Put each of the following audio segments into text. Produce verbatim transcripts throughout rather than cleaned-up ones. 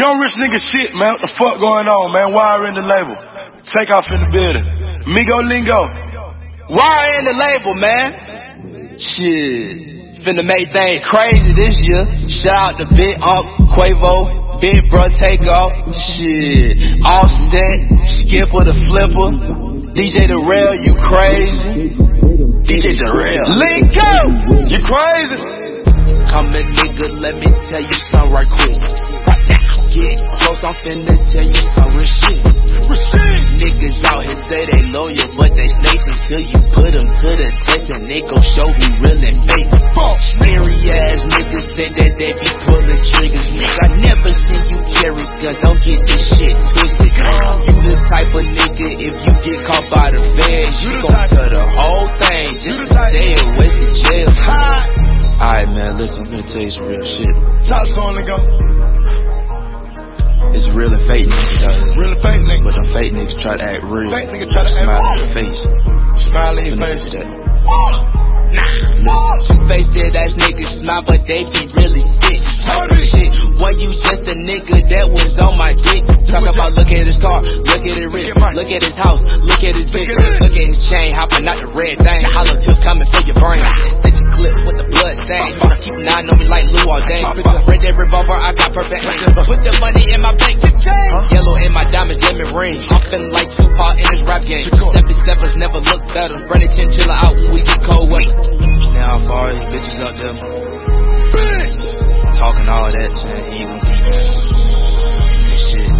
Young rich nigga shit, man. What the fuck going on, man? Wire in the label. Take off in the building. Migo Lingo. Wire in the label, man. Shit. Finna make things crazy this year. Shout out to Big Unc, Quavo, Big Bro Takeoff. Shit. Offset, Skipper the Flipper. D J Darrell, you crazy. D J Darrell. Lingo! You crazy? Come here, nigga, let me tell you something right quick. Right now, get close, I'm finna tell you some real shit. Niggas out here say they loyal, but they snakes until you put them to the test and they gon' show who real and fake. Scary ass niggas say that they be pulling triggers. Nigga, I never seen you carry guns, don't get this shit twisted. You the type of nigga, if you get caught by the feds, you gon' tell the whole thing just to stay away from jail. Alright, man, listen, I'm gonna tell you some real shit. Talk to him, nigga. It's real and fake niggas out here. Real and fake niggas. But them fake niggas try to act real. Fake niggas try to smile act real. in your face. Smile in your face. That. Listen, two-faced dead ass niggas smile, but they be really sick. Talking shit, when you just a nigga that was on my dick. Talk about look at his car, look at his wrist, look at his house, look at his bitch, look at his chain, hopping out the red thing. Hollow tips coming for your brain. Stitch a clip with the blood stain. Keep an eye on me like Lou all day. Red dead revolver, I got perfect aim. Put the money in my bank, yellow in my diamonds, let me ring. I'm feeling like Tupac in this rap game. Steppy steppers never look better. Run it chinchilla out when we get cold weather. Now for all you bitches out there, bitch, talking all that, man, he ain't gonna be that shit.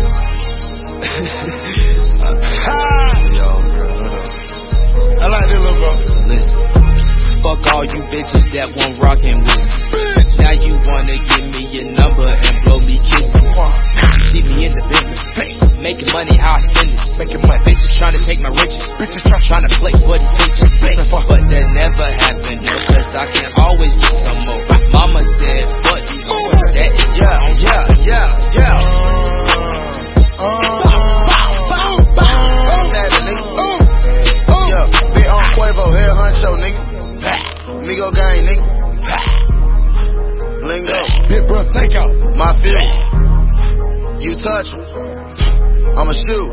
Yo, bro, hold on. I like this little bro. Listen, fuck all you bitches that won't rockin' with me. Bitch. Now you wanna give me your number and blow me kisses. See me in the business, making money how I spend it. Making money. Bitches tryna take my riches. Bitches try tryna flex for these bitches. But that never happened, no, cause I can always get some more. Mama said, fuck you, that is yeah, yeah, yeah, yeah. Uh, uh, yeah, Big Unc Quavo, head honcho, nigga. Migo gang, nigga. Lingo. Big Bro Takeoff. My field. You touch him, I'ma shoot.